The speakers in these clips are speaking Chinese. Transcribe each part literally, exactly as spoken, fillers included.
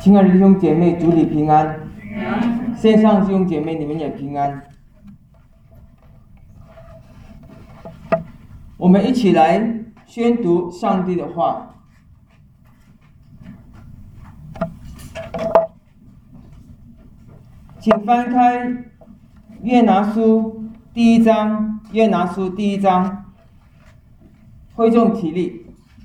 亲爱的弟兄姐妹，主你平安。线上弟兄姐妹，你们也平安。我们一起来宣读上帝的话。请翻开约拿书第一章，约拿书第一章，会众起立。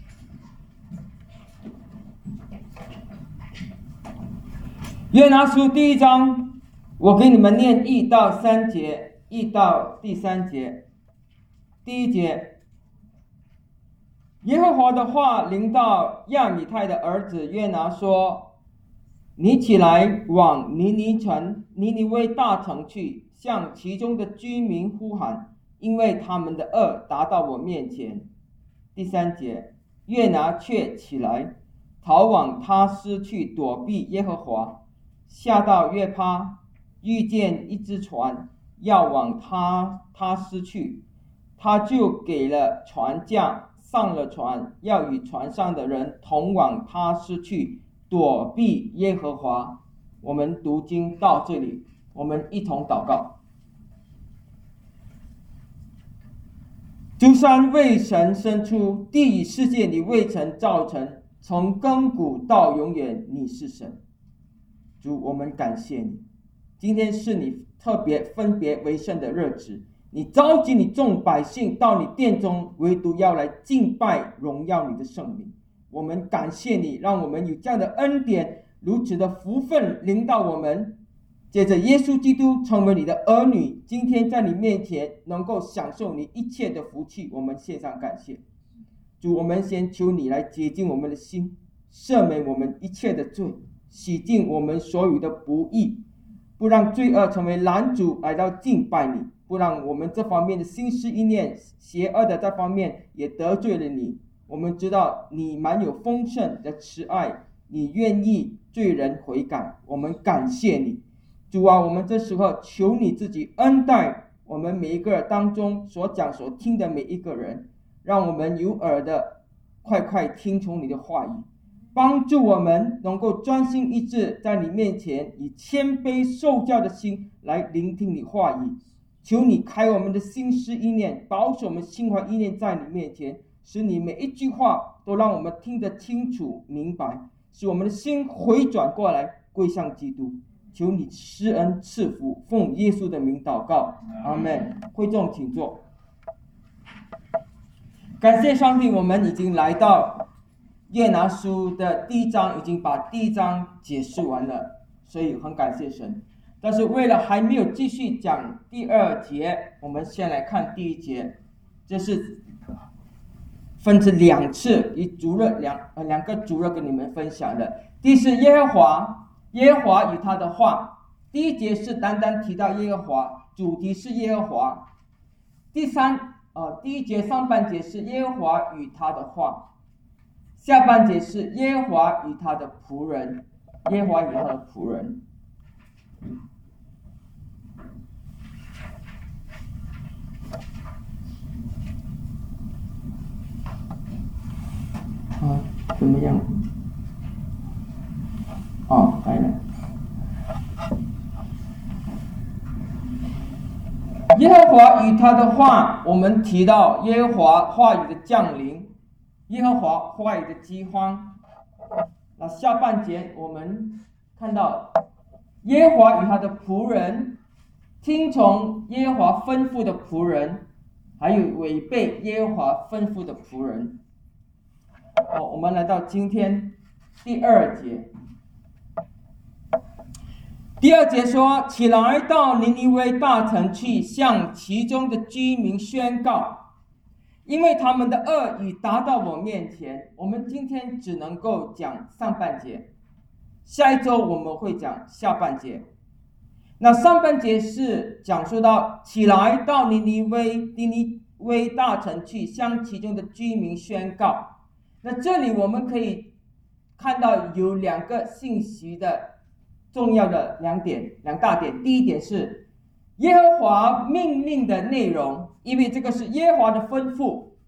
约拿书第一章，我给你们念一到三节，一到第三节。第一节，耶和华的话临到亚米太的儿子约拿说：你起来往尼尼城尼尼微大城去，向其中的居民呼喊，因为他们的恶达到我面前。第三节，约拿却起来逃往他施去躲避耶和华，下到约帕，遇见一只船要往他他施去，他就给了船价，上了船，要与船上的人同往他施去，躲避耶和华。我们读经到这里，我们一同祷告。诸山未曾生出，地与世界你未曾造成，从亘古到永远你是神。主，我们感谢你，今天是你特别分别为圣的日子，你召集你众百姓到你殿中，唯独要来敬拜荣耀你的圣名。我们感谢你，让我们有这样的恩典，如此的福分临到我们，借着耶稣基督成为你的儿女，今天在你面前能够享受你一切的福气，我们献上感谢。主，我们先求你来洁净我们的心，赦免我们一切的罪，洗净我们所有的不义，不让罪恶成为拦阻来到敬拜你，不让我们这方面的心思意念邪恶的这方面也得罪了你。我们知道你满有丰盛的慈爱，你愿意罪人悔改，我们感谢你。主啊，我们这时候求你自己恩待我们每一个当中所讲所听的每一个人，让我们有耳的快快听从你的话语，帮助我们能够专心一致在你面前，以谦卑受教的心来聆听你话语。求你开我们的心思意念，保守我们心怀意念在你面前，使你每一句话都让我们听得清楚明白，使我们的心回转过来归向基督。求你施恩赐福，奉耶稣的名祷告，阿们。会众请坐。感谢上帝，我们已经来到约拿书的第一章，已经把第一章解释完了，所以很感谢神。但是为了还没有继续讲第二节，我们先来看第一节。这是分成两次，以主日两呃两个主日跟你们分享的。第一是耶和华，耶和华与他的话。第一节是单单提到耶和华，主题是耶和华。第三呃第一节上半节是耶和华与他的话，下半节是耶和华与他的仆人，耶和华与他的仆人。啊，怎么样？哦，来了。耶和华与他的话，我们提到耶和华话语的降临，耶和华话语的饥荒。那下半节我们看到耶和华与他的仆人，听从耶和华吩咐的仆人，还有违背耶和华吩咐的仆人。哦，我们来到今天第二节。第二节说：起来到尼尼微大城去，向其中的居民宣告，因为他们的恶已达到我面前。我们今天只能够讲上半节，下一周我们会讲下半节。那上半节是讲述到起来到尼尼微尼尼微大城去，向其中的居民宣告。那这里我们可以看到有两个信息的重要的两点两大点。第一点是耶和华命令的内容，因为这个是耶和华的吩咐，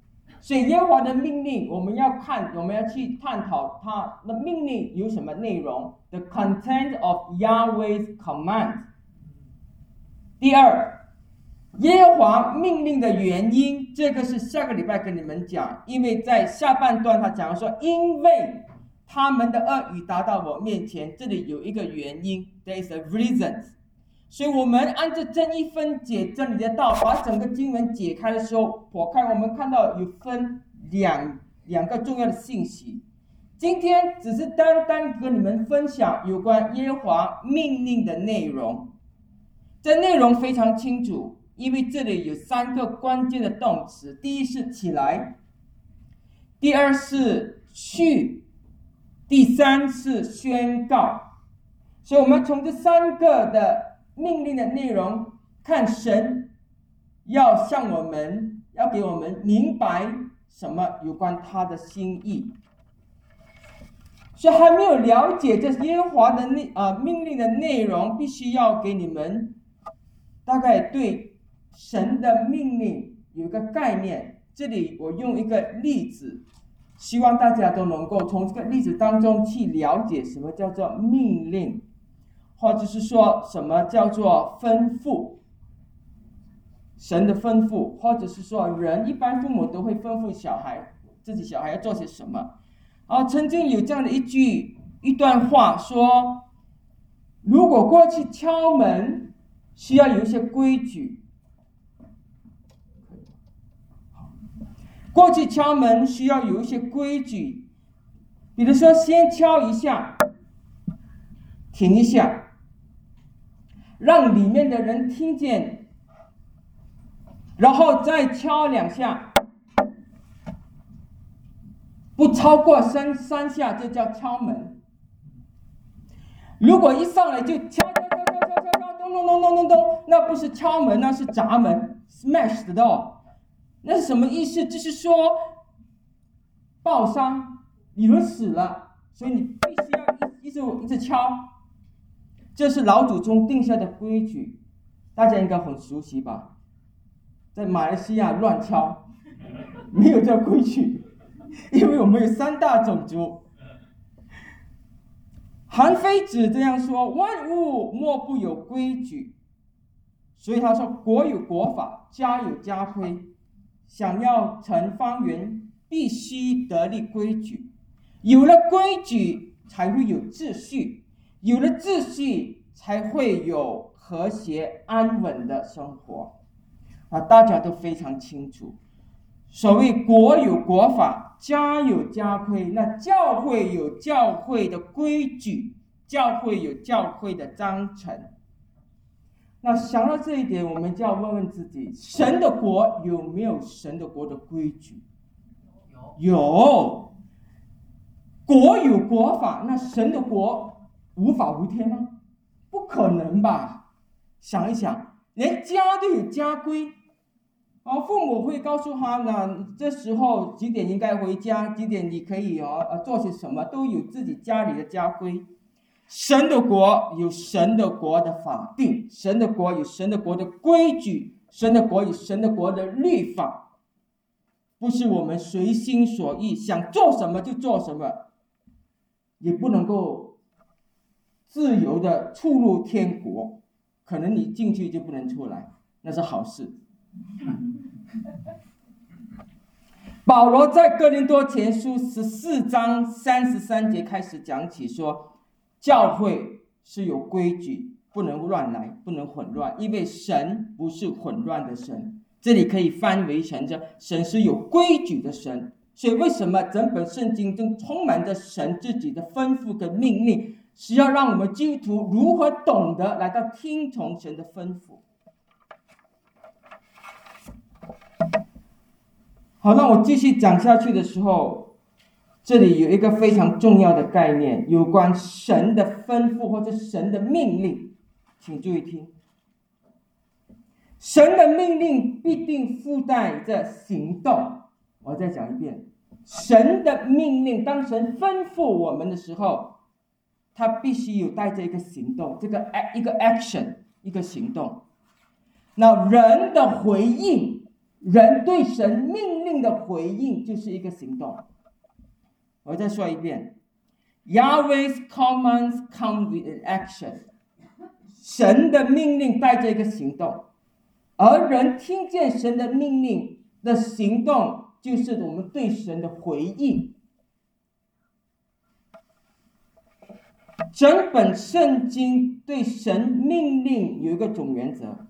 所以耶和华的命令，我们要看，我们要去探讨他的命令有什么内容。The content of Yahweh's command。第二，耶和华命令的原因，这个是下个礼拜跟你们讲，因为在下半段他讲说，因为他们的恶语达到我面前，这里有一个原因 ，there is a reason。所以我们按照正义分解真理的道，把整个经文解开的时候，剖开我们看到有分两两个重要的信息。今天只是单单跟你们分享有关耶和华命令的内容，这内容非常清楚，因为这里有三个关键的动词：第一是起来，第二是去，第三是宣告。所以我们从这三个的命令的内容看，神要向我们，要给我们明白什么有关他的心意。所以还没有了解这耶和华的内呃命令的内容，必须要给你们大概对神的命令有一个概念。这里我用一个例子，希望大家都能够从这个例子当中去了解什么叫做命令，或者是说什么叫做吩咐，神的吩咐，或者是说人一般父母都会吩咐小孩自己小孩要做些什么。啊，曾经有这样的一句一段话说，如果过去敲门需要有一些规矩，过去敲门需要有一些规矩，比如说先敲一下，停一下，让里面的人听见，然后再敲两下，不超过三三下就叫敲门。如果一上来就敲敲敲敲敲敲敲咚咚咚咚咚咚，那不是敲门，那是砸门 ，smash the door。那是什么意思？就是说爆伤，有人死了，所以你必须要一一直一直敲。这是老祖宗定下的规矩，大家应该很熟悉吧？在马来西亚乱敲，没有这规矩。因为我们有三大种族。韩非子这样说，万物莫不有规矩，所以他说国有国法，家有家规，想要成方圆必须得立规矩，有了规矩才会有秩序，有了秩序才会有和谐安稳的生活。啊，大家都非常清楚，所谓国有国法，家有家规，那教会有教会的规矩，教会有教会的章程。那想到这一点，我们就要问问自己，神的国有没有神的国的规矩？有。有。国有国法，那神的国无法无天吗？不可能吧。想一想，连家都有家规。哦，父母会告诉他呢，这时候几点应该回家，几点你可以哦呃做些什么，都有自己家里的家规。神的国有神的国的法定，神的国有神的国的规矩，神的国有神的国的律法，不是我们随心所欲，想做什么就做什么，也不能够自由的出入天国，可能你进去就不能出来，那是好事。保罗在哥林多前书十四章三十三节开始讲起说，教会是有规矩，不能乱来，不能混乱，因为神不是混乱的神。这里可以翻为成这神是有规矩的神。所以为什么整本圣经中充满着神自己的吩咐跟命令，是要让我们基督徒如何懂得来到听从神的吩咐。好，那我继续讲下去的时候，这里有一个非常重要的概念，有关神的吩咐或者神的命令，请注意听。神的命令必定附带着行动。我再讲一遍，神的命令，当神吩咐我们的时候，他必须有带着一个行动，这个一个 action， 一个行动。那人的回应人对神命令的回应就是一个行动。我再说一遍 ，Yahweh's commands come with an action。神的命令带着一个行动，而人听见神的命令的行动，就是我们对神的回应。整本圣经对神命令有一个总原则，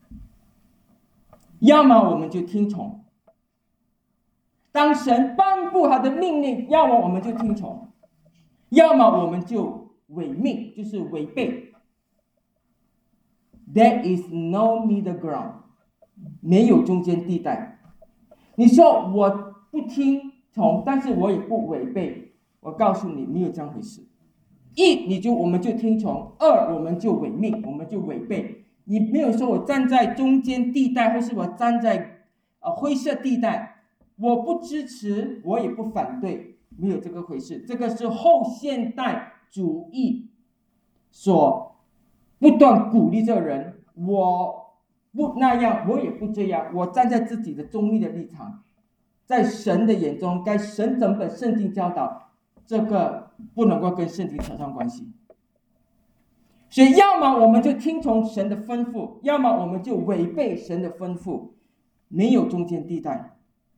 要么我们就听从，当神颁布他的命令，要么我们就听从，要么我们就违命，就是违背。There is no middle ground， 没有中间地带。你说我不听从，但是我也不违背，我告诉你，没有这样回事。一，你就我们就听从；二，我们就违命，我们就违背。你没有说我站在中间地带，或是我站在呃灰色地带，我不支持，我也不反对，没有这个回事。这个是后现代主义所不断鼓励这人，我不那样，我也不这样，我站在自己的中立的立场，在神的眼中，该神整本圣经教导，这个不能够跟圣经扯上关系。所以要么我们就听从神的吩咐，要么我们就违背神的吩咐，没有中间地带。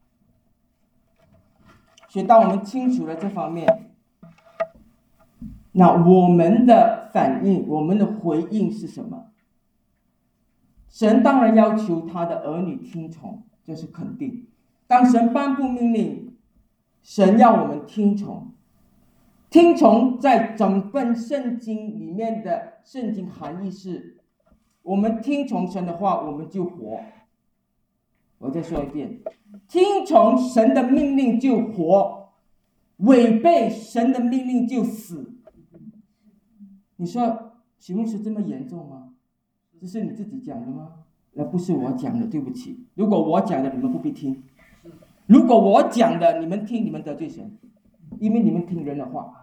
所以当我们清楚了这方面，那我们的反应，我们的回应是什么？神当然要求他的儿女听从，这是肯定。当神颁布命令，神要我们听从。听从在整本圣经里面的圣经含义是，我们听从神的话，我们就活。我再说一遍，听从神的命令就活，违背神的命令就死。你说许牧师这么严重吗？这是你自己讲的吗？那不是我讲的，对不起。如果我讲的，你们不必听；如果我讲的，你们听，你们得罪神，因为你们听人的话。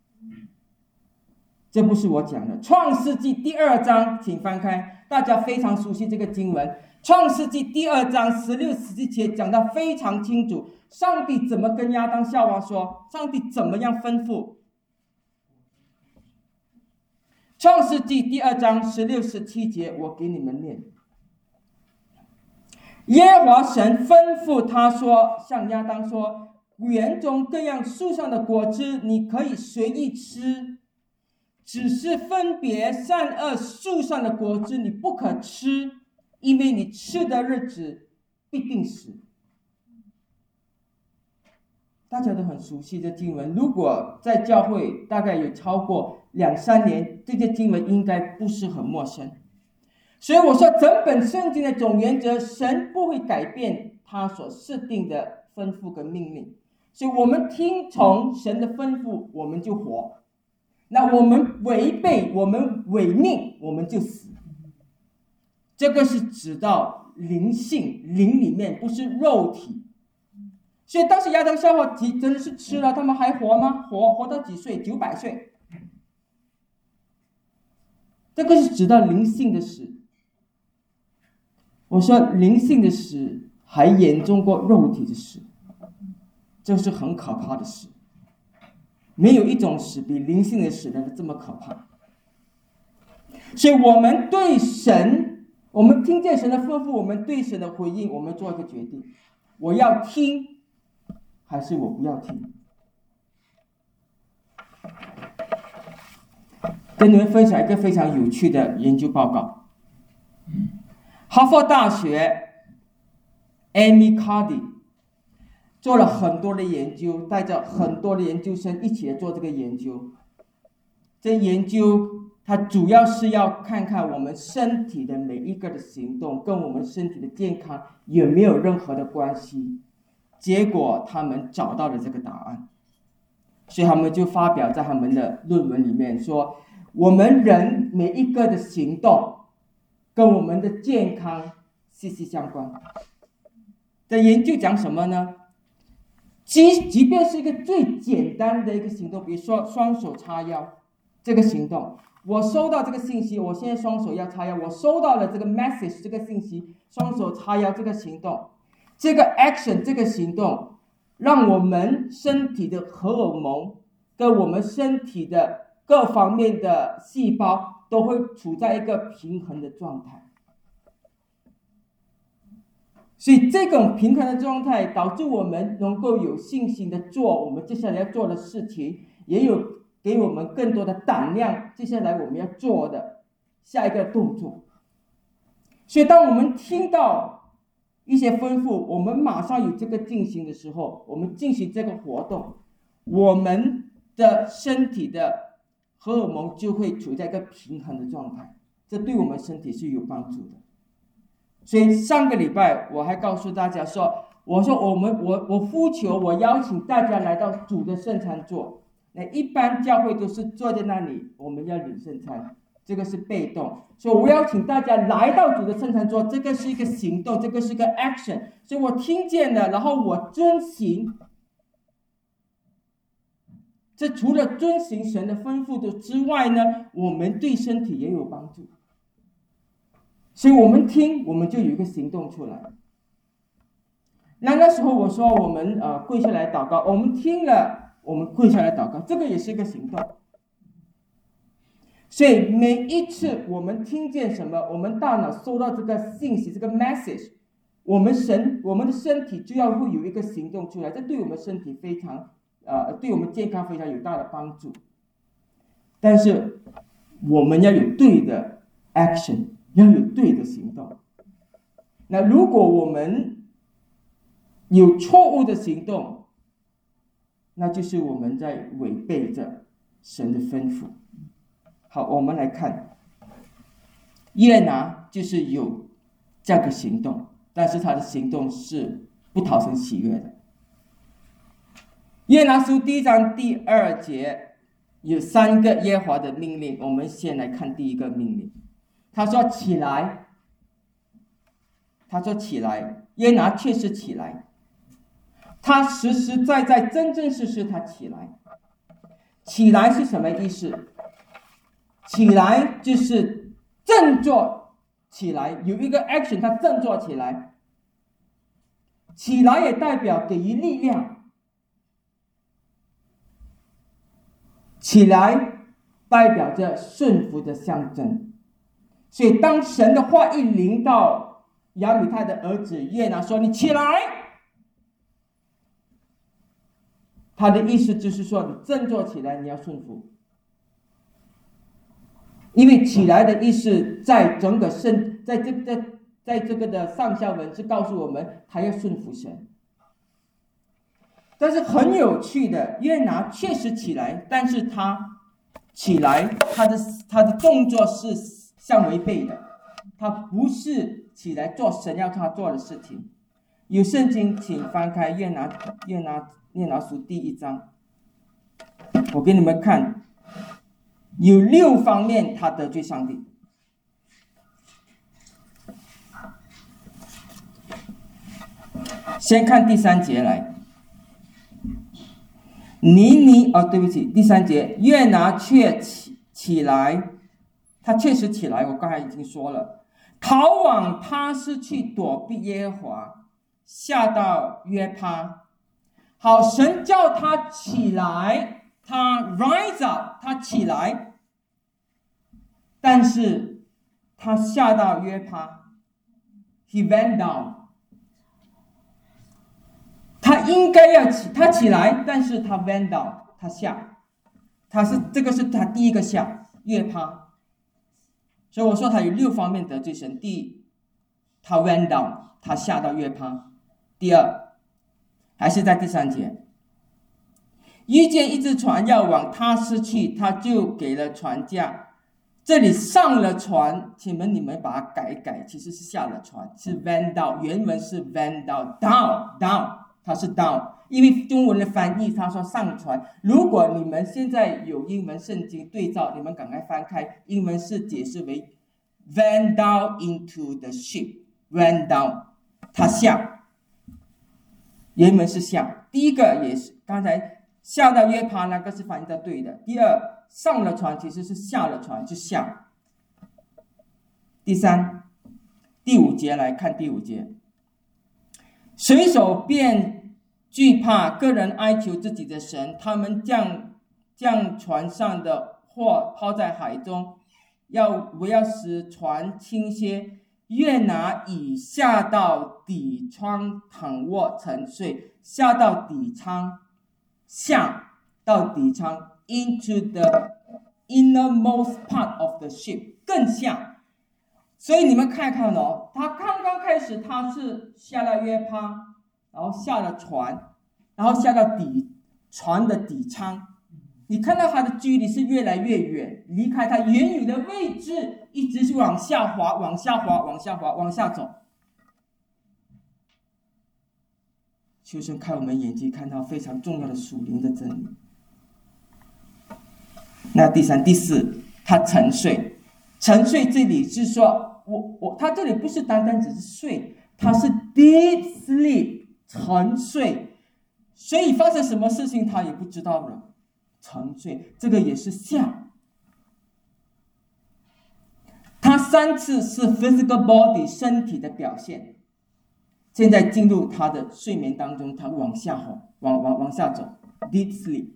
这不是我讲的。创世纪第二章，请翻开，大家非常熟悉这个经文。创世纪第二章十六、十七节讲得非常清楚，上帝怎么跟亚当夏娃说，上帝怎么样吩咐。创世纪第二章十六、十七节，我给你们念。耶和华神吩咐他说，向亚当说，园中各样树上的果子你可以随意吃，只是分别善恶树上的果子你不可吃，因为你吃的日子必定死。大家都很熟悉这经文，如果在教会大概有超过两三年，这些经文应该不是很陌生。所以我说，整本圣经的总原则，神不会改变他所设定的吩咐跟命令。所以我们听从神的吩咐，我们就活。那我们违背，我们违命，我们就死。这个是指到灵性，灵里面，不是肉体。所以当时亚当夏娃真的是吃了，他们还活吗？活活到几岁？九百岁。这个是指到灵性的死。我说灵性的死还严重过肉体的死，这是很可怕的事。没有一种死比灵性的死来的这么可怕。所以我们对神，我们听见神的吩咐，我们对神的回应，我们做一个决定，我要听还是我不要听。跟你们分享一个非常有趣的研究报告。哈佛大学 Amy Cuddy 做了很多的研究，带着很多的研究生一起来做这个研究。这研究它主要是要看看我们身体的每一个的行动跟我们身体的健康有没有任何的关系。结果他们找到了这个答案，所以他们就发表在他们的论文里面说，我们人每一个的行动跟我们的健康息息相关。这研究讲什么呢？即即便是一个最简单的一个行动，比如说双手叉腰这个行动，我收到这个信息，我现在双手要叉腰，我收到了这个 message 这个信息，双手叉腰这个行动， 这个 action 这个行动，让我们身体的荷尔蒙跟我们身体的各方面的细胞都会处在一个平衡的状态。所以这种平衡的状态导致我们能够有信心的做我们接下来要做的事情，也有给我们更多的胆量，接下来我们要做的下一个动作。所以当我们听到一些吩咐，我们马上有这个进行的时候，我们进行这个活动，我们的身体的荷尔蒙就会处在一个平衡的状态，这对我们身体是有帮助的。所以上个礼拜我还告诉大家说，我说我们我我呼求我邀请大家来到主的圣餐座。那一般教会都是坐在那里，我们要领圣餐，这个是被动。所以我邀请大家来到主的圣餐桌，这个是一个行动，这个是一个 action。所以我听见了，然后我遵行。这除了遵行神的吩咐的之外呢，我们对身体也有帮助。所以我们听，我们就有一个行动出来。那那时候我说我们呃跪下来祷告，我们听了，我们跪下来祷告，这个也是一个行动。所以每一次我们听见什么，我们大脑收到这个信息，这个 message， 我们神我们的身体就要会有一个行动出来，这对我们身体非常呃对我们健康非常有大的帮助。但是我们要有对的 action， 要有对的行动。那如果我们有错误的行动，那就是我们在违背着神的吩咐。好，我们来看，约拿就是有这个行动，但是他的行动是不讨神喜悦的。约拿书第一章第二节有三个耶和华的命令，我们先来看第一个命令。他说起来，他说起来，约拿确实起来，他实实在在真真实实他起来。起来是什么意思？起来就是振作起来，有一个 action， 他振作起来。起来也代表给予力量，起来代表着顺服的象征。所以当神的话一临到亚米太的儿子约拿说你起来，他的意思就是说你振作起来，你要顺服。因为起来的意思在整个圣在这在在这个的上下文是告诉我们他要顺服神。但是很有趣的，约拿确实起来，但是他起来他的他的动作是相违背的，他不是起来做神要他做的事情。有圣经请翻开约拿约拿约拿书第一章，我给你们看，有六方面他得罪上帝。先看第三节来，尼尼哦，对不起，第三节，约拿却起起来，他确实起来，我刚才已经说了，逃往他施去躲避耶和华，下到约帕。好，神叫他起来，他 rise up， 他起来，但是他下到约帕 ，he went down。他应该要起，他起来，但是他 went down， 他下，他是这个是他第一个下，约帕。所以我说他有六方面得罪神。第一，他 went down， 他下到约帕。第二，还是在第三节，遇见一只船要往他施去，他就给了船价。这里上了船，请问你们把它改一改，其实是下了船，是 went down， 原文是 went down down down。它是 down， 因为中文的翻译他说上船。如果你们现在有英文圣经对照，你们赶快翻开，英文是解释为 went down into the ship， went down， 它下，原文是下。第一个也是刚才下到约帕那个是翻译的对的。第二，上了船其实是下了船，就下。第三，第五节来看第五节。 水手便惧怕，个人哀求自己的神，他们将将船上的货抛在海中，要我要使船倾斜。约拿已下到底舱躺卧沉睡，下到底舱，下到底舱 into the innermost part of the ship， 更下。所以你们看看哦，他刚刚开始他是下了约帕，然后下了船，然后下到底船的底舱。你看到它的距离是越来越远，离开它原有的位置，一直是往下滑，往下滑，往下滑，往下走。求神开我们眼睛，看到非常重要的属灵的真理。那第三、第四，他沉睡。沉睡这里是说，我我他这里不是单单只是睡，他是 deep sleep 沉睡，所以发生什么事情他也不知道了。沉睡，这个也是下。他三次是 physical body 身体的表现，现在进入他的睡眠当中，他往下滑，往往往下走 ，deep sleep。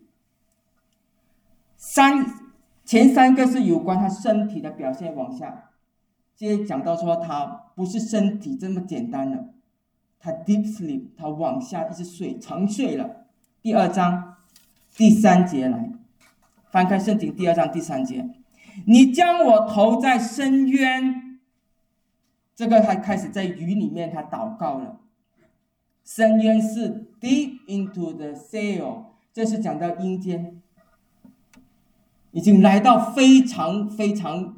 三前三个是有关他身体的表现往下，接着讲到说他不是身体这么简单了，他 deep sleep， 他往下一直睡，沉睡了。第二章。第三节来，翻开圣经第二章第三节，你将我投在深渊，这个他开始在鱼里面他祷告了。深渊是 deep into the Sheol， 这是讲到阴间，已经来到非常非常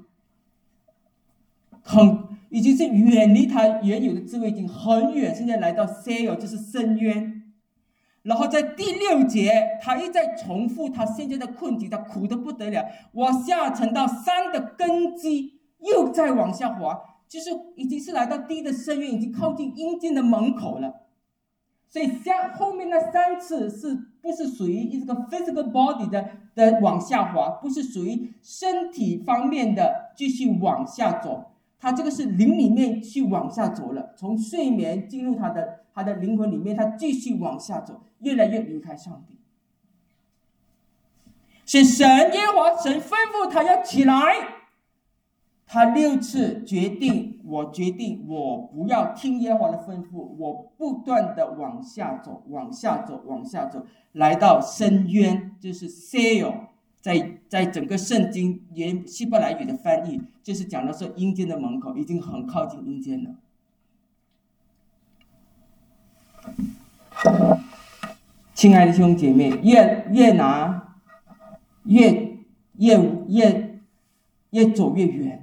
很，已经是远离他原有的智慧，已经很远，现在来到 Sheol， 就是深渊。然后在第六节，他一再重复他现在的困境，他苦得不得了，往下沉到山的根基，又再往下滑，就是已经是来到低的深渊，已经靠近阴间的门口了。所以像后面那三次是不是属于一个 physical body 的的往下滑，不是属于身体方面的继续往下走，他这个是灵里面去往下走了，从睡眠进入他的他的灵魂里面，他继续往下走，越来越离开上帝。是神耶和华神吩咐他要起来，他六次决定，我决定我不要听耶和华的吩咐，我不断的往下走，往下走，往下走，来到深渊，就是 Sheol， 在在整个圣经原希伯来语的翻译，就是讲到说阴间的门口，已经很靠近阴间了。亲爱的弟兄姐妹，越越拿越越越越走越远，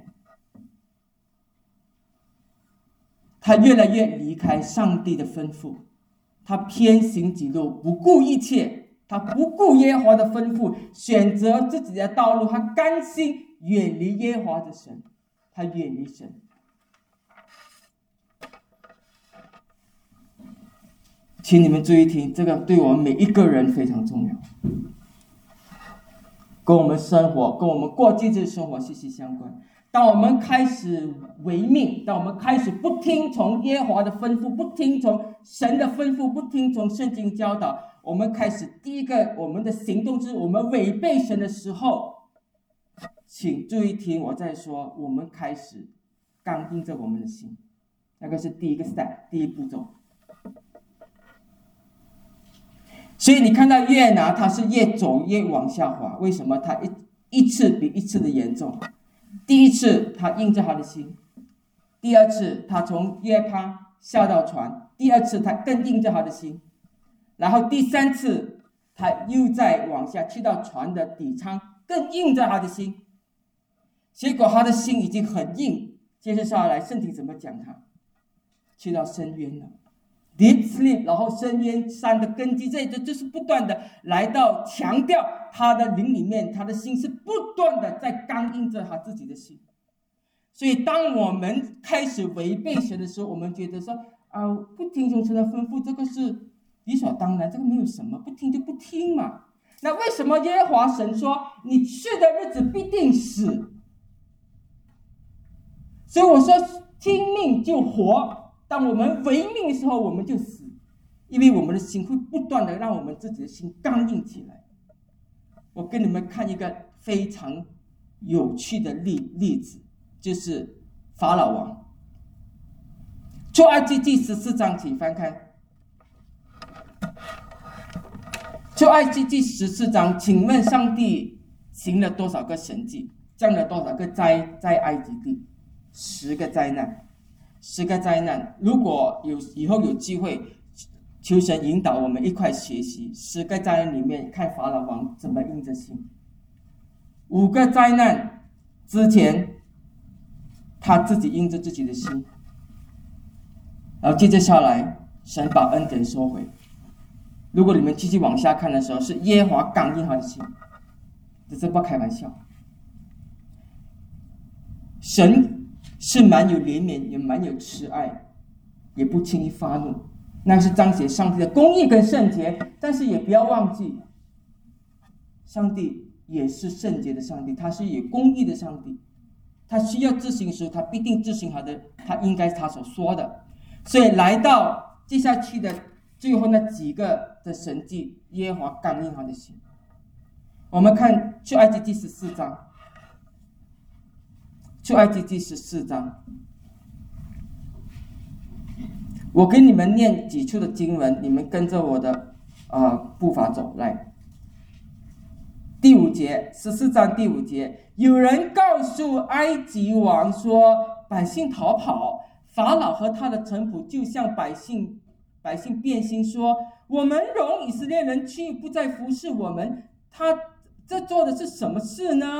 他越来越离开上帝的吩咐，他偏行己路，不顾一切，他不顾耶和华的吩咐，选择自己的道路，他甘心远离耶和华的神，他远离神。请你们注意听，这个对我们每一个人非常重要，跟我们生活，跟我们过节日生活息息相关。当我们开始违命，当我们开始不听从耶和华的吩咐，不听从神的吩咐，不听从圣经教导，我们开始第一个我们的行动是我们违背神的时候，请注意听我在说，我们开始刚硬着我们的心，那个是第一个 step， 第一步骤。所以你看到越拿他是越走越往下滑，为什么？他一一次比一次的严重。第一次他硬着他的心，第二次他从约帕下到船，第二次他更硬着他的心，然后第三次他又再往下去到船的底舱，更硬着他的心。结果他的心已经很硬，接着下来圣经怎么讲他？去到深渊了。Deep sleep， 然后深渊山的根基，这这就是不断的来到强调他的灵里面，他的心是不断的在刚硬着他自己的心。所以当我们开始违背神的时候，我们觉得说啊、呃，不听从神的吩咐，这个是理所当然，这个没有什么，不听就不听嘛。那为什么耶和华神说你去的日子必定死？所以我说听命就活。当我们违命的时候，我们就死。 因为我们的心会不断的让我们自己的心刚硬起来。我跟你们看一个非常有趣的例例子，就是法老王。出埃及记十四章，请翻开。出埃及记十四章，请问上帝行了多少个神迹，降了多少个灾在埃及地？十个灾难，十个灾难。如果有以后有机会，求神引导我们一块学习十个灾难里面，看法老王怎么硬着心。五个灾难之前，他自己硬着自己的心，然后接着下来，神把恩典收回。如果你们继续往下看的时候，是耶和华刚硬他的心，这是不开玩笑。神是蛮有怜悯，也蛮有慈爱，也不轻易发怒，那是彰显上帝的公义跟圣洁。但是也不要忘记，上帝也是圣洁的上帝，他是有公义的上帝，他需要执行时，他必定执行他的，他应该他所说的。所以来到接下去的最后那几个的神迹，耶和华刚硬他的心。我们看出埃及记十四章，出埃及记十四章，我给你们念几处的经文，你们跟着我的呃步伐走来。第五节，十四章第五节，有人告诉埃及王说，百姓逃跑，法老和他的臣仆就向百姓百姓变心说，我们容以色列人去，不再服侍我们，他这做的是什么事呢？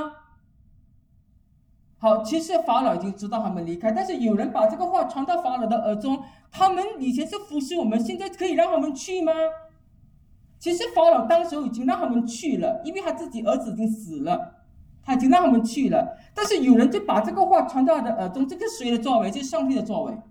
好，其实法老已经知道他们离开，但是有人把这个话传到法老的耳中，他们以前是服侍我们，现在可以让他们去吗？其实法老当时已经让他们去了，因为他自己儿子已经死了，他已经让他们去了。但是有人就把这个话传到他的耳中，这个谁的作为？就是上帝的作为。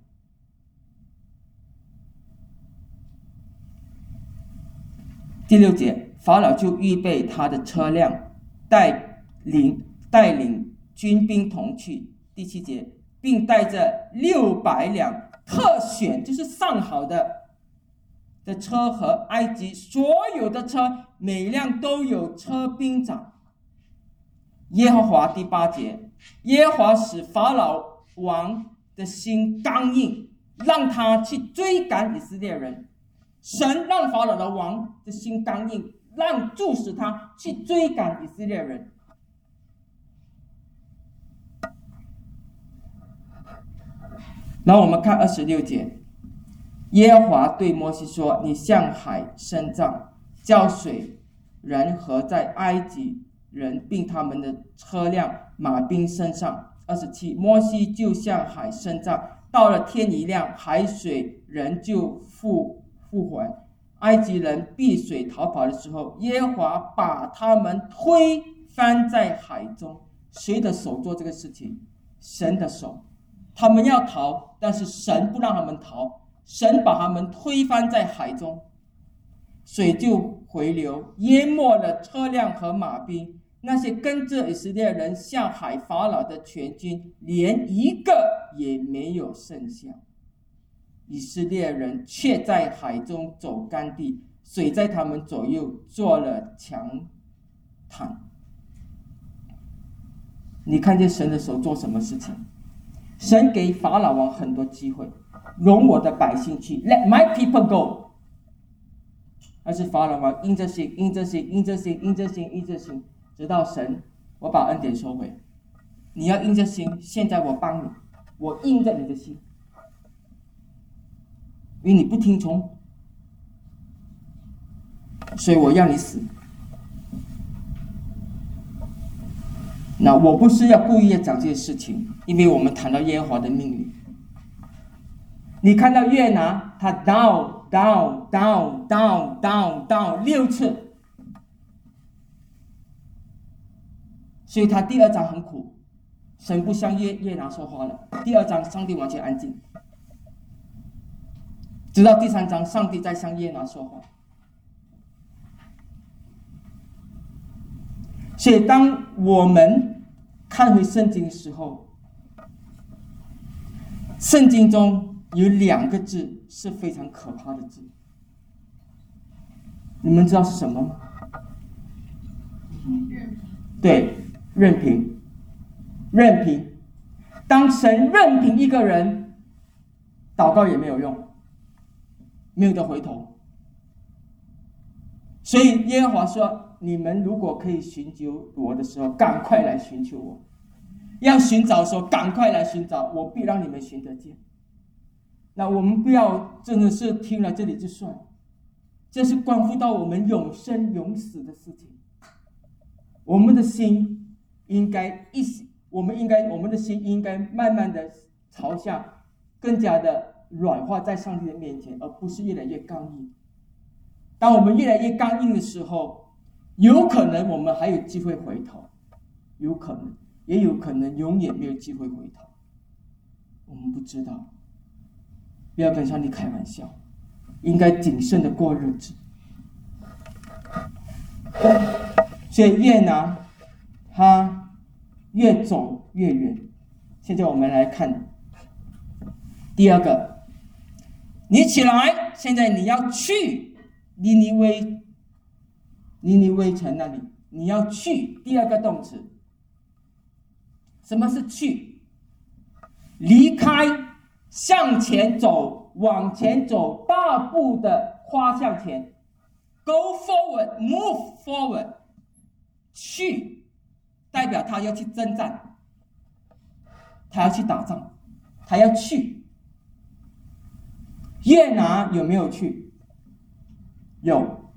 第六节，法老就预备他的车辆，带领带领军兵同去。第七节，并带着六百辆特选，就是上好的的车和埃及所有的车，每辆都有车兵长。耶和华第八节，耶和华使法老王的心刚硬，让他去追赶以色列人。神让法老的王的心刚硬，让助使他去追赶以色列人。然后我们看二十六节，耶和华对摩西说，你向海伸杖，叫水人和在埃及人并他们的车辆马兵身上。二十七，摩西就向海伸杖，到了天一亮，海水人就复复还。埃及人避水逃跑的时候，耶和华把他们推翻在海中。谁的手做这个事情？神的手。他们要逃，但是神不让他们逃，神把他们推翻在海中，水就回流，淹没了车辆和马兵。那些跟着以色列人下海法老的全军，连一个也没有剩下。以色列人却在海中走干地，水在他们左右做了墙毯。你看见神的手做什么事情？神给法老王很多机会，容我的百姓去 ，Let my people go。但是法老王硬着心，硬着心，硬着心，硬着心，硬着心，直到神，我把恩典收回。你要硬着心，现在我帮你，我硬着你的心，因为你不听从，所以我要你死。那我不是要故意要讲这些事情，因为我们谈到耶和华的命令。你看到约拿，他 down down down down down down 六次，所以他第二章很苦，神不向约约拿说话了。第二章上帝完全安静，直到第三章上帝再向约拿说话。所以当我们看回圣经的时候，圣经中有两个字是非常可怕的字， 你们知道是什么吗？对，任凭，任凭。当神任凭一个人，祷告也没有用，没有得回头。所以耶和华说：“你们如果可以寻求我的时候，赶快来寻求我；要寻找的时候，赶快来寻找，我必让你们寻得见。”那我们不要真的是听了这里就算，这是关乎到我们永生永死的事情。我们的心应该一起。我们应该，我们的心应该慢慢的朝向更加的软化在上帝的面前，而不是越来越刚硬。当我们越来越刚硬的时候，有可能我们还有机会回头，有可能，也有可能永远没有机会回头。我们不知道，不要跟上帝开玩笑，应该谨慎的过日子。所以约拿他越走越远。现在我们来看第二个，你起来，现在你要去尼尼微，尼尼微城那里，你要去。第二个动词，什么是去？离开，向前走，往前走，大步的跨向前 ，go forward, move forward， 去。代表他要去征战，他要去打仗，他要去。约拿有没有去？有。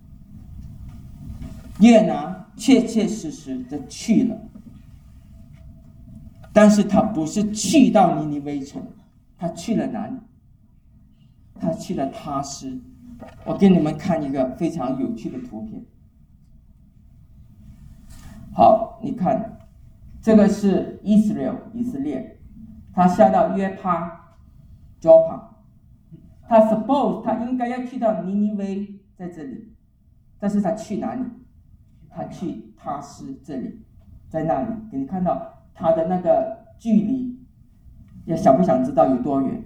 约拿切切实实的去了，但是他不是去到尼尼微城，他去了哪里？他去了他施。我给你们看一个非常有趣的图片。好，你看，这个是 Israel 以色列，他下到约帕 Joppa， 他 suppose 他应该要去到尼尼微在这里，但是他去哪里？他去他施这里，在那里，给你看到他的那个距离，也想不想知道有多远？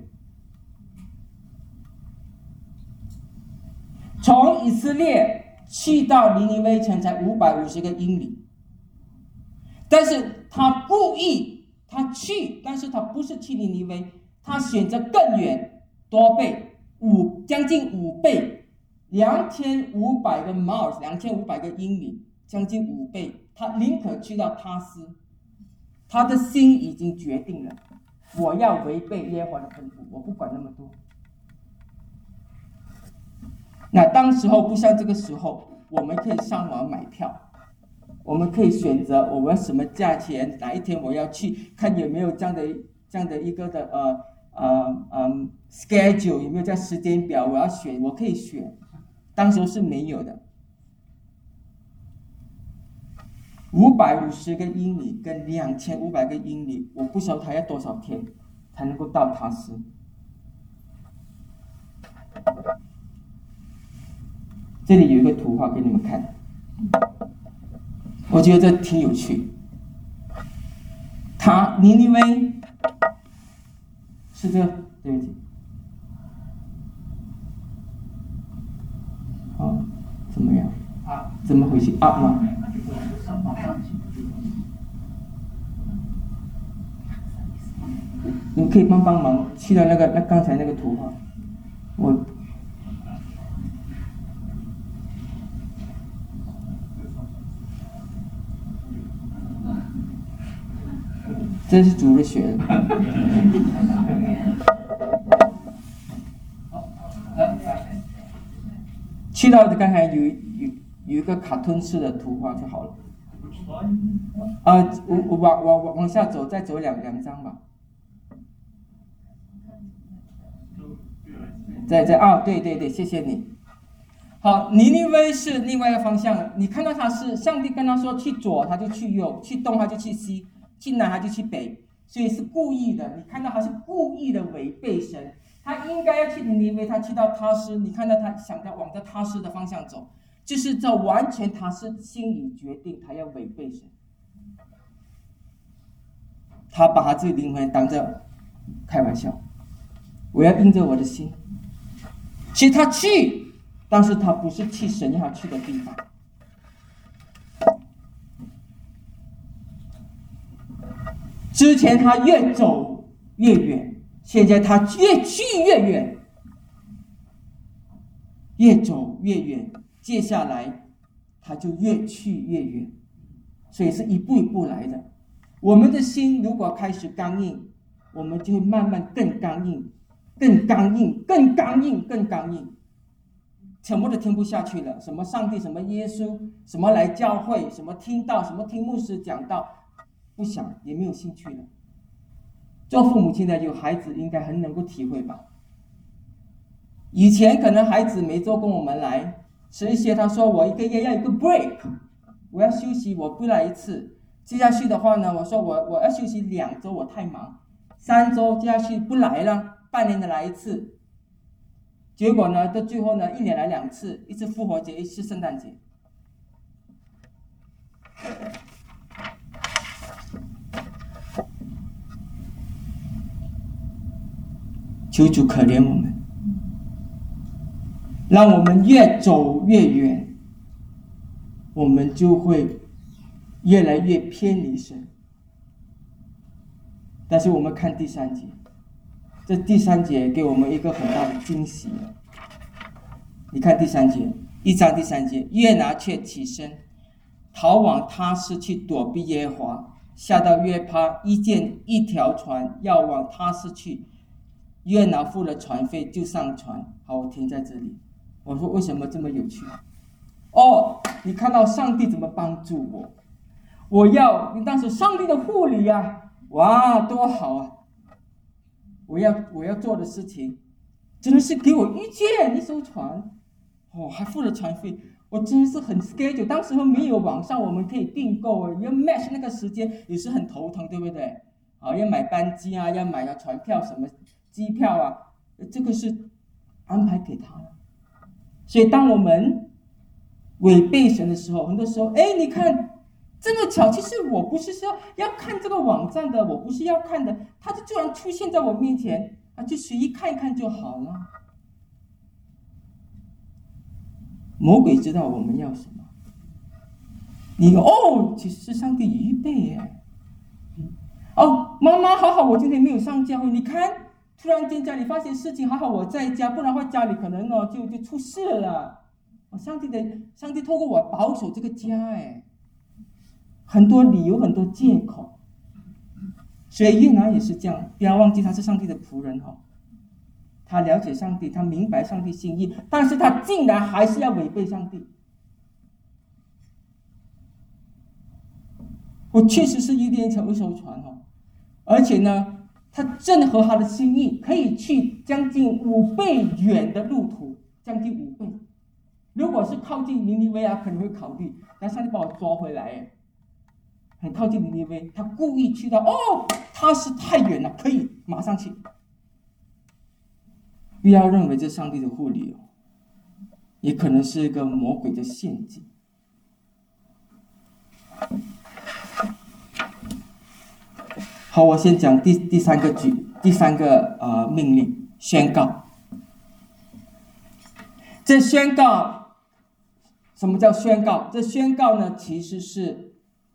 从以色列去到尼尼微城才五百五十个英里。但是他故意，他去，但是他不是去尼尼微，他选择更远，多倍，五将近五倍，两千五百个 miles， 两千五百个英里，将近五倍，他宁可去到他施，他的心已经决定了，我要违背耶和华的吩咐，我不管那么多。那当时候不像这个时候，我们可以上网买票。我们可以选择我们什么价钱，哪一天我要去，看有没有这样的这样的一个的呃呃呃 schedule， 有没有这样时间表，我要选，我可以选。当时是没有的。五百五十个英里跟两千五百个英里，我不晓得还要多少天才能够到他施。这里有一个图画给你们看。我觉得这挺有趣。他尼尼微是这个，对不起。好，怎么样？怎么回去？啊吗？你可以帮帮忙去到那个那刚才那个图画，我。这是主的血。去到刚才有有有一个卡通式的图画就好了。呃，我我往往往下走，再走两两张吧。在在啊，对对对，谢谢你。好，尼尼微是另外一个方向，你看到他是上帝跟他说去左，他就去右；去东，他就去西。去南他就去北，所以是故意的。你看到他是故意的违背神，他应该要去尼尼微，他去到他施，你看到他想要往着他施的方向走，就是这完全他是心里决定他要违背神，他把他自己灵魂当着开玩笑，我要硬着我的心。其实他去， 但是他不是去神要他去的地方。之前他越走越远，现在他越去越远，越走越远，接下来他就越去越远，所以是一步一步来的。我们的心如果开始刚硬，我们就会慢慢更刚硬，更刚硬，更刚硬，更刚硬，什么都听不下去了。什么上帝，什么耶稣，什么来教会，什么听到，什么听牧师讲道，不想也没有兴趣了。做父母亲的有孩子应该很能够体会吧。以前可能孩子没做跟我们来，吃一些他说我一个月要一个 break， 我要休息，我不来一次。接下去的话呢，我说我我要休息两周，我太忙。三周接下去不来了，半年的来一次。结果呢，到最后呢，一年来两次，一次复活节，一次圣诞节。求主可怜我们，让我们越走越远，我们就会越来越偏离神。但是我们看第三节，这第三节给我们一个很大的惊喜。你看第三节，一章第三节，约拿却起身，逃往他施去躲避耶和华，下到约帕，遇见一条船要往他施去。约拿付了船费就上船。好，我停在这里。我说为什么这么有趣？哦，你看到上帝怎么帮助我？我要你当时上帝的护理啊，哇，多好啊！我要我要做的事情，真的是给我遇见一艘船，哦，还付了船费，我真的是很 schedule。当时候没有网上我们可以订购，要 match 那个时间，也是很头疼，对不对？啊，要买班机啊，要买个船票什么。机票啊，这个是安排给他的。所以当我们违背神的时候，很多时候，哎，你看这么巧，其实我不是说要看这个网站的，我不是要看的，它就突然出现在我面前啊，就随意看一看就好了。魔鬼知道我们要什么，你哦，其实是上帝预备耶。哦，妈妈，好好，我今天没有上教会，你看。突然间家里发生事情，还好我在家，不然的话家里可能哦就就出事了。上帝的上帝透过我保守这个家，哎，很多理由，很多借口。所以约拿也是这样，不要忘记他是上帝的仆人哦，他了解上帝，他明白上帝心意，但是他竟然还是要违背上帝。我确实是一年乘一艘船哦，而且呢。他正合他的心意，可以去将近五倍远的路途，将近五倍。如果是靠近尼尼微啊，可能会考虑，但上帝把我抓回来，很靠近尼尼微，他故意去到，哦，他是太远了，可以马上去。不要认为这上帝的护理哦，也可能是一个魔鬼的陷阱。好，我先讲第第三个举，第三个呃命令宣告。这宣告，什么叫宣告？这宣告呢，其实是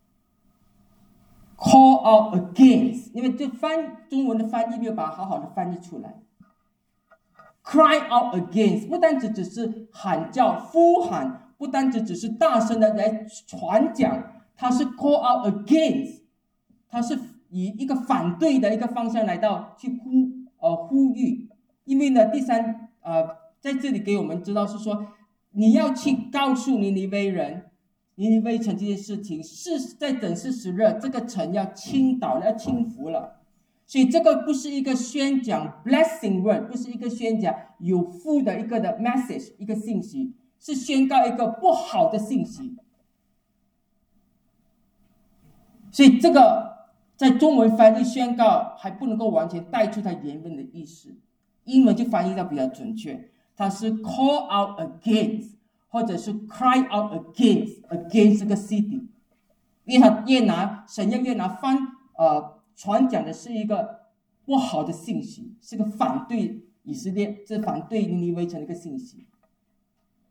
call out against， 因为这翻中文的翻译没有把它好好的翻译出来。cry out against 不单只只是喊叫、呼喊，不单只只是大声的来传讲，它是 call out against， 它是。以一个反对的一个方向来到去呼呃呼吁，因为呢，第三呃在这里给我们知道是说，你要去告诉尼尼微人，尼尼微城这件事情是在等四十日，这个城要倾倒了，要倾覆了，所以这个不是一个宣讲 blessing word， 不是一个宣讲有福的一个的 message， 一个信息，是宣告一个不好的信息，所以这个。在中文翻译宣告还不能够完全带出它原文的意思，英文就翻译到比较准确，它是 call out against 或者是 cry out against against 这个 city， 因为它越南神要越南翻呃传讲的是一个不好的信息，是个反对以色列，这反对尼尼微城的一个信息。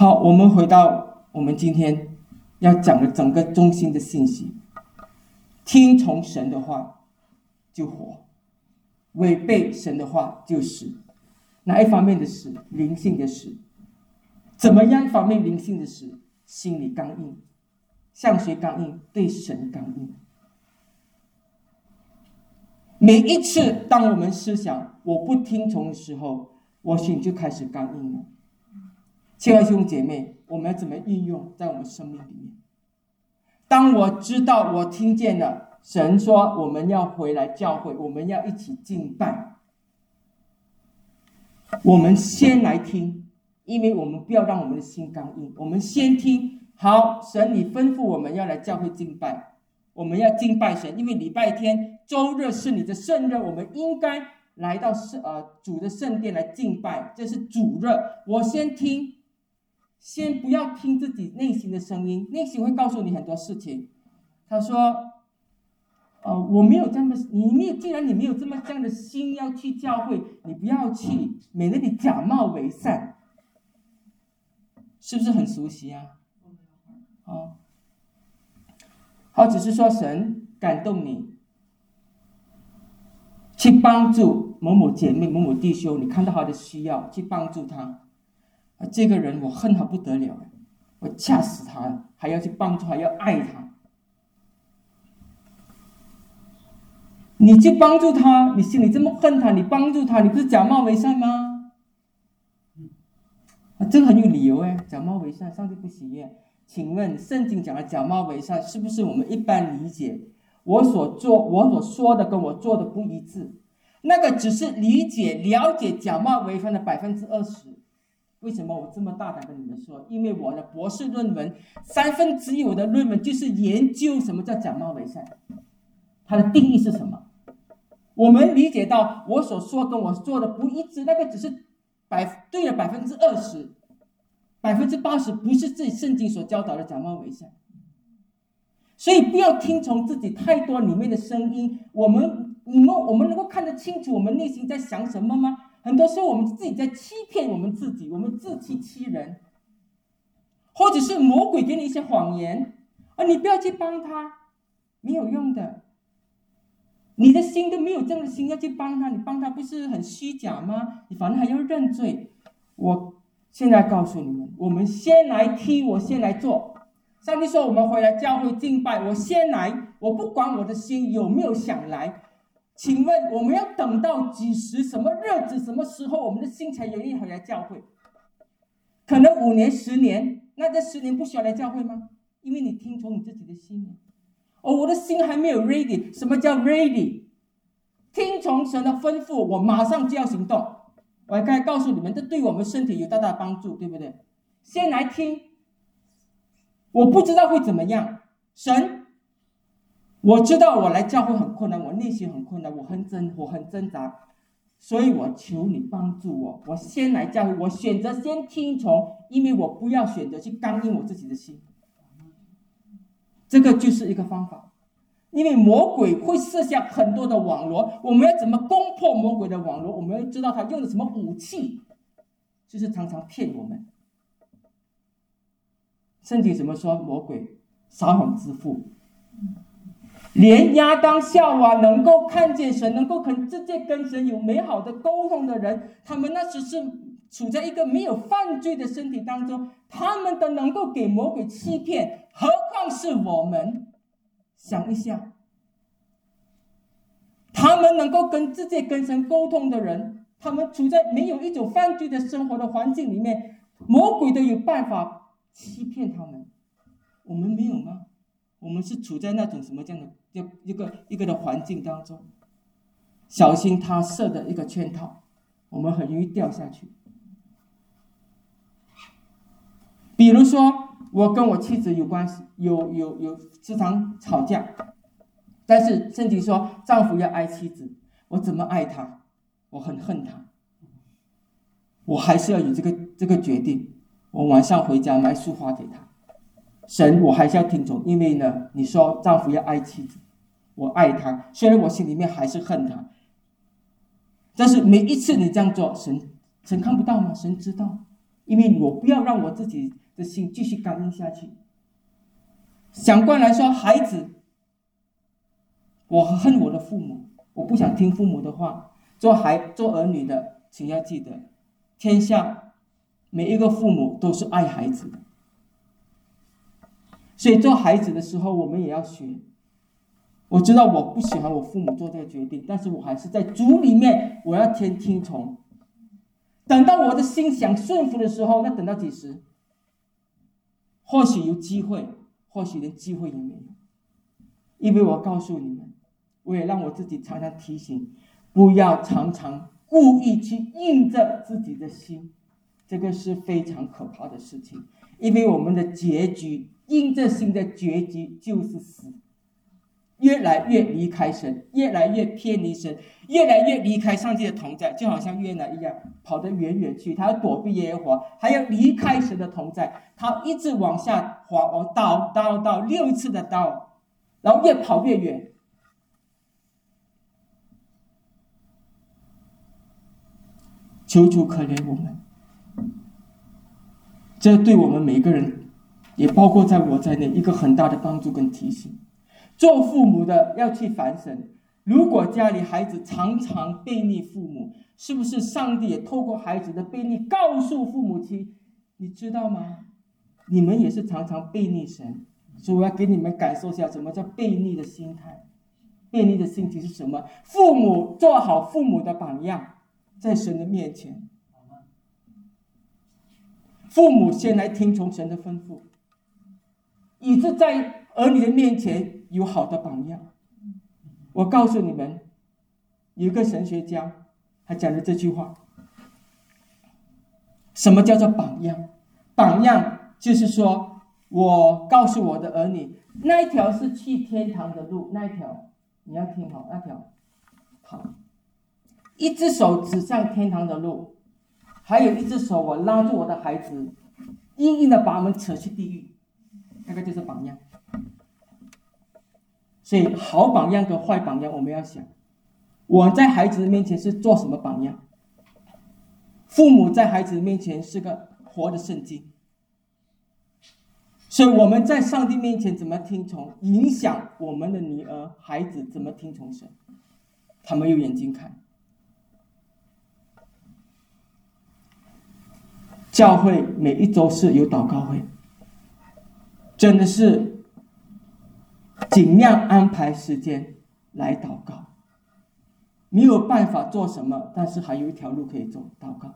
好，我们回到我们今天要讲的整个中心的信息：听从神的话就活，违背神的话就死。哪一方面的死？灵性的死。怎么样方面灵性的死？心里刚硬。向谁刚硬？对神刚硬。每一次当我们思想我不听从的时候，我心就开始刚硬了。亲爱的弟兄姐妹，我们要怎么运用在我们生命里面？当我知道我听见了神说我们要回来教会，我们要一起敬拜，我们先来听，因为我们不要让我们的心刚硬。我们先听，好，神你吩咐我们要来教会敬拜，我们要敬拜神，因为礼拜天周日是你的圣日，我们应该来到呃主的圣殿来敬拜，这是主日。我先听，先不要听自己内心的声音，内心会告诉你很多事情。他说呃，我没有这样的，你没有，既然你没有这么这样的心要去教会，你不要去，免得你假冒为善，是不是很熟悉啊？哦，好，只是说神感动你，去帮助某某姐妹、某某弟兄，你看到他的需要，去帮助他。啊，这个人我恨他不得了，我掐死他，还要去帮助他，要爱他。你去帮助他，你心里这么恨他，你帮助他，你不是假冒为善吗？啊，这个很有理由哎，假冒为善，上帝不喜悦。请问圣经讲的假冒为善，是不是我们一般理解我所做、我所说的跟我做的不一致？那个只是理解、了解假冒为善的百分之二十。为什么我这么大胆跟你们说？因为我的博士论文三分之一我的论文就是研究什么叫假冒为善，它的定义是什么？我们理解到我所说跟我做的不一致，那个只是百对了百分之二十，百分之八十不是自己圣经所教导的假冒为善。所以不要听从自己太多里面的声音。我们你们我们能够看得清楚我们内心在想什么吗？很多时候我们自己在欺骗我们自己，我们自欺欺人，或者是魔鬼给你一些谎言，而你不要去帮他，没有用的。你的心都没有这样的心要去帮他，你帮他不是很虚假吗？你反正还要认罪。我现在告诉你们，我们先来听，我先来做。上帝说我们回来教会敬拜，我先来，我不管我的心有没有想来。请问我们要等到几时、什么日子、什么时候我们的心才愿意回来教会？可能五年、十年，那这十年不需要来教会吗？因为你听从你自己的心。哦，我的心还没有 ready。 什么叫 ready？ 听从神的吩咐，我马上就要行动。我还刚才告诉你们，这对我们身体有大大的帮助，对不对？先来听，我不知道会怎么样。神，我知道我来教会很困难，我内心很困难，我很挣我很挣扎，所以我求你帮助我。我先来教会，我选择先听从，因为我不要选择去刚硬我自己的心。这个就是一个方法，因为魔鬼会设下很多的网罗，我们要怎么攻破魔鬼的网罗？我们要知道他用的什么武器，就是常常骗我们。圣经怎么说？魔鬼撒谎之父，连亚当夏娃能够看见神，能够肯直接跟神有美好的沟通的人，他们那时是处在一个没有犯罪的身体当中，他们都能够给魔鬼欺骗，何况是我们？想一下，他们能够跟直接跟神沟通的人，他们处在没有一种犯罪的生活的环境里面，魔鬼都有办法欺骗他们。我们没有吗？我们是处在那种什么这样的一个一个的环境当中，小心他设的一个圈套，我们很容易掉下去。比如说我跟我妻子有关系，有有有时常吵架，但是圣经说丈夫要爱妻子，我怎么爱她？我很恨她，我还是要有这个这个决定。我晚上回家买束花给她，神我还是要听从，因为呢你说丈夫要爱妻子，我爱她，虽然我心里面还是恨她，但是每一次你这样做，神神看不到吗？神知道。 因为我不要让我自己的心继续干硬下去。反过来说，孩子，我恨我的父母，我不想听父母的话。做孩做儿女的，请要记得，天下每一个父母都是爱孩子的。所以做孩子的时候，我们也要学。我知道我不喜欢我父母做这个决定，但是我还是在主里面，我要先听从。等到我的心想顺服的时候，那等到几时？或许有机会，或许连机会也没有。因为我告诉你们，我也让我自己常常提醒，不要常常故意去硬着自己的心，这个是非常可怕的事情。因为我们的结局，硬着心的结局就是死，越来越离开神，越来越偏离神，越来越离开上帝的同在，就好像约拿一样，跑得远远去，他要躲避耶和华，还要离开神的同在，他一直往下滑，往倒倒倒六次的倒，然后越跑越远。求主可怜我们，这对我们每个人，也包括在我在内，一个很大的帮助跟提醒。做父母的要去反省，如果家里孩子常常背逆父母，是不是上帝也透过孩子的背逆告诉父母亲，你知道吗？你们也是常常背逆神。所以我要给你们感受一下什么叫背逆的心态。背逆的心情是什么？父母做好父母的榜样，在神的面前，父母先来听从神的吩咐，以致在儿女的面前有好的榜样。我告诉你们，有一个神学家还讲了这句话，什么叫做榜样？榜样就是说，我告诉我的儿女，那一条是去天堂的路，那一条你要听好，那条好，一只手指向天堂的路，还有一只手我拉住我的孩子，硬硬的把我们扯去地狱，那个就是榜样。所以好榜样跟坏榜样，我们要想，我在孩子面前是做什么榜样？父母在孩子面前是个活的圣经，所以我们在上帝面前怎么听从，影响我们的女儿孩子怎么听从神。他们有眼睛看。教会每一周是有祷告会，真的是尽量安排时间来祷告。没有办法做什么，但是还有一条路可以走，祷告。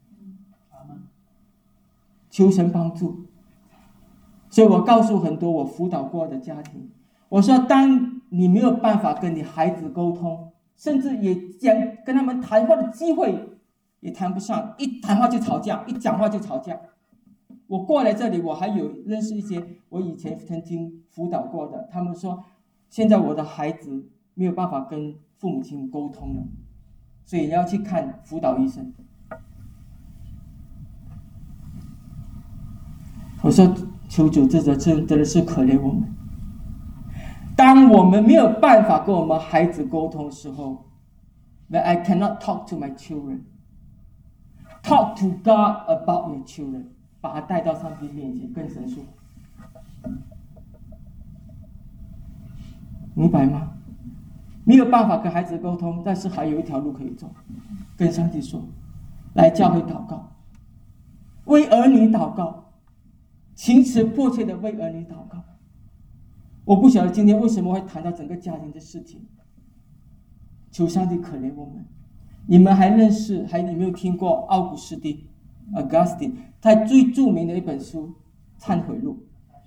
求神帮助。所以我告诉很多我辅导过的家庭，我说当你没有办法跟你孩子沟通，甚至也讲跟他们谈话的机会也谈不上，一谈话就吵架，一讲话就吵架。我过来这里，我还有认识一些我以前曾经辅导过的，他们说现在我的孩子没有办法跟父母亲沟通了，所以要去看辅导医生。我说求主这真真的是可怜我们。当我们没有办法跟我们孩子沟通的时候， But I cannot talk to my children. Talk to God about your children. 把他带到上帝面前，跟神说，明白吗？没有办法跟孩子沟通，但是还有一条路可以走，跟上帝说，来教会祷告，为儿女祷告，情辞迫切的为儿女祷告。我不晓得今天为什么会谈到整个家庭的事情，求上帝可怜我们。你们还认识还有没有听过奥古斯丁 Augustine 他最著名的一本书《忏悔录》。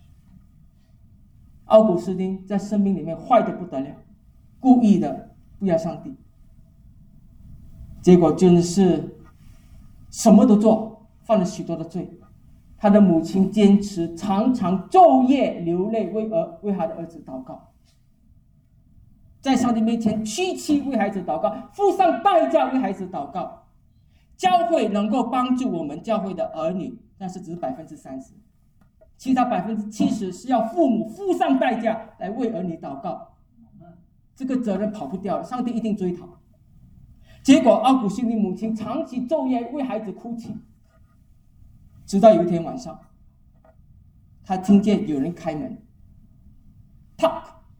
奥古斯丁在生命里面坏得不得了，故意的不要上帝，结果真的是什么都做，犯了许多的罪。他的母亲坚持常常昼夜流泪为儿为他的儿子祷告，在上帝面前屈膝为孩子祷告，付上代价为孩子祷告。教会能够帮助我们教会的儿女，但是只是百分之三十，其他百分之七十是要父母付上代价来为儿女祷告。这个责任跑不掉了，上帝一定追讨。结果奥古斯丁母亲长期昼夜为孩子哭泣， 直到有一天晚上，他听见有人开门 ，Talk，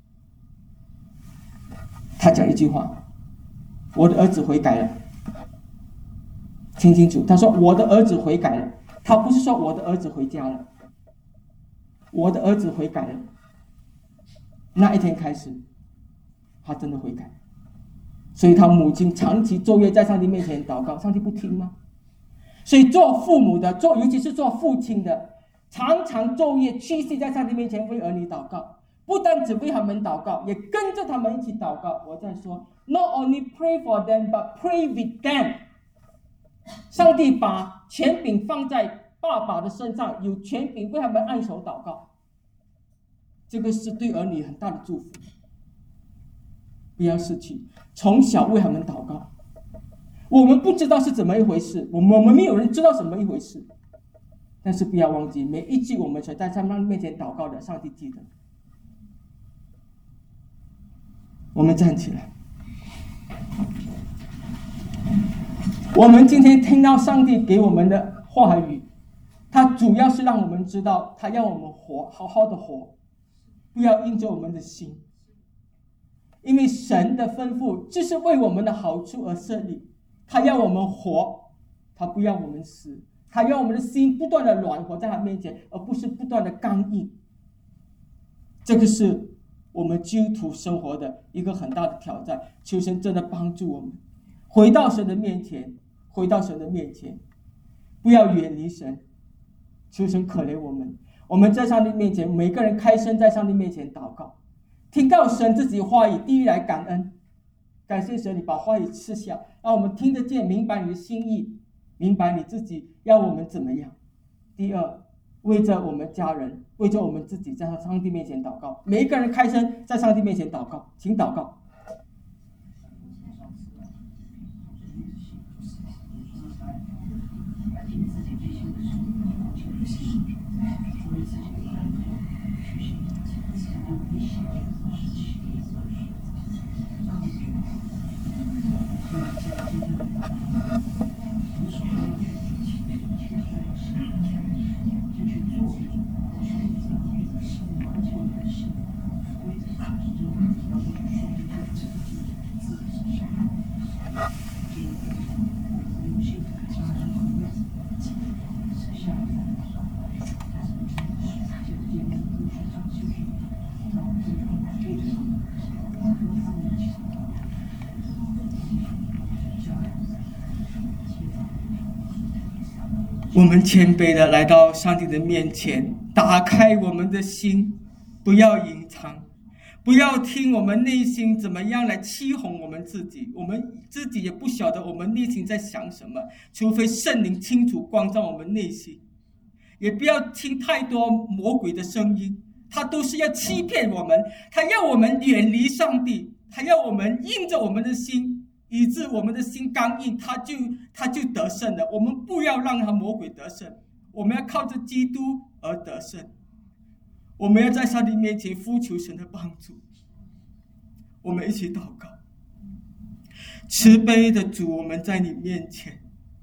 他讲一句话：“我的儿子悔改了。”听清楚，他说：“我的儿子悔改了。”他不是说我的儿子回家了，我的儿子悔改了。那一天开始，他真的悔改。所以他母亲长期昼夜在上帝面前祷告，上帝不听吗？所以做父母的，做尤其是做父亲的，常常昼夜屈膝在上帝面前为儿女祷告，不单只为他们祷告，也跟着他们一起祷告。我在说 ，Not only pray for them, but pray with them。上帝把权柄放在爸爸的身上，有权柄为他们按手祷告，这个是对儿女很大的祝福。不要失去，从小为他们祷告。我们不知道是怎么一回事，我们我们没有人知道什么一回事，但是不要忘记，每一句我们所在上帝面前祷告的，上帝记得。我们站起来。我们今天听到上帝给我们的话语，它主要是让我们知道，他要我们活，好好的活，不要硬着我们的心。因为神的吩咐就是为我们的好处而设立，他要我们活，他不要我们死，他要我们的心不断的软活在他面前，而不是不断的刚硬。这个是我们基督徒生活的一个很大的挑战，求神真的帮助我们回到神的面前，回到神的面前，不要远离神，求神可怜我们。我们在上帝面前，每个人开声在上帝面前祷告，听到神自己话语，第一来感恩，感谢神，你把话语赐下，让我们听得见，明白你的心意，明白你自己要我们怎么样。第二，为着我们家人，为着我们自己，在上帝面前祷告。每一个人开声在上帝面前祷告，请祷告。我们谦卑的来到上帝的面前，打开我们的心，不要隐藏，不要听我们内心怎么样来欺哄我们自己，我们自己也不晓得我们内心在想什么，除非圣灵清楚光照我们内心。也不要听太多魔鬼的声音，他都是要欺骗我们，他要我们远离上帝，他要我们硬着我们的心，以致我们的心刚硬，他就他就得胜了。我们不要让他魔鬼得胜，我们要靠着基督而得胜。我们要在上帝面前呼求神的帮助。我们一起祷告。慈悲的主，我们在你面前，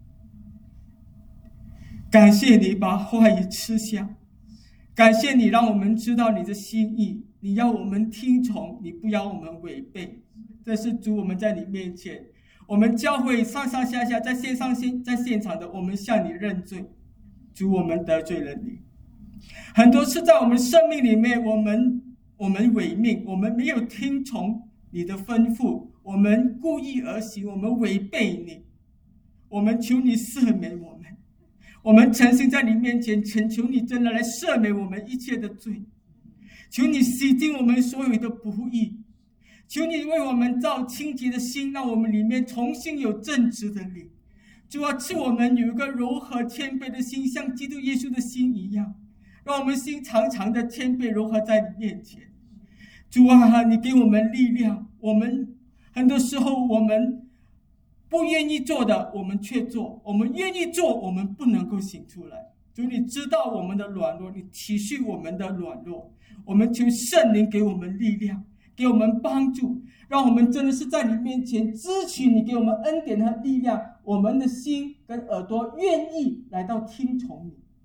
感谢你把话语赐下，感谢你让我们知道你的心意，你要我们听从，你不要我们违背。这是主，我们在你面前，我们教会上上下下，在线上线在现场的，我们向你认罪。主，我们得罪了你，很多次在我们生命里面，我们我们违命，我们没有听从你的吩咐，我们故意而行，我们违背你，我们求你赦免我们，我们诚心在你面前恳求你真的来赦免我们一切的罪，求你洗净我们所有的不义，求你为我们造清洁的心，让我们里面重新有正直的灵。主啊，赐我们有一个柔和谦卑的心，像基督耶稣的心一样，让我们心常常的谦卑柔和在你面前。主啊，你给我们力量，我们很多时候我们不愿意做的我们却做，我们愿意做我们不能够行出来。主，你知道我们的软弱，你体恤我们的软弱，我们求圣灵给我们力量，给我们帮助，让我们真的是在你面前支取你给我们恩典和力量，我们的心跟耳朵愿意来到听从你，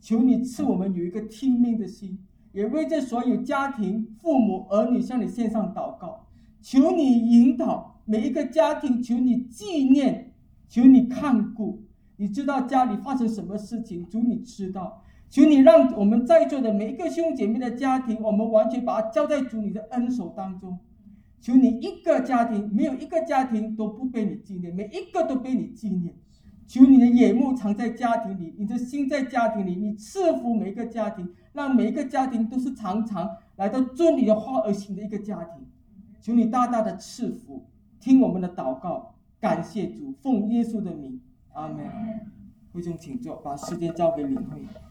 求你赐我们有一个听命的心，也为这所有家庭、父母、儿女向你献上祷告，求你引导每一个家庭，求你纪念，求你看顾，你知道家里发生什么事情，主你知道，求你让我们在座的每一个兄姐妹的家庭，我们完全把它交在主你的恩手当中。求你一个家庭，没有一个家庭都不被你纪念，每一个都被你纪念。求你的眼目常在家庭里，你的心在家庭里，你赐福每一个家庭，让每一个家庭都是常常来到遵你的话而行的一个家庭。求你大大的赐福，听我们的祷告，感谢主，奉耶稣的名，阿们。会众请坐，把时间交给领会。